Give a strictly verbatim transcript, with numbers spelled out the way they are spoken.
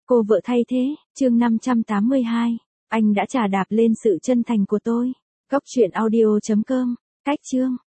Cô vợ thay thế, chương năm trăm tám mươi hai. Anh đã chà đạp lên sự chân thành của tôi. Góc truyện audio chấm com. Cách chương.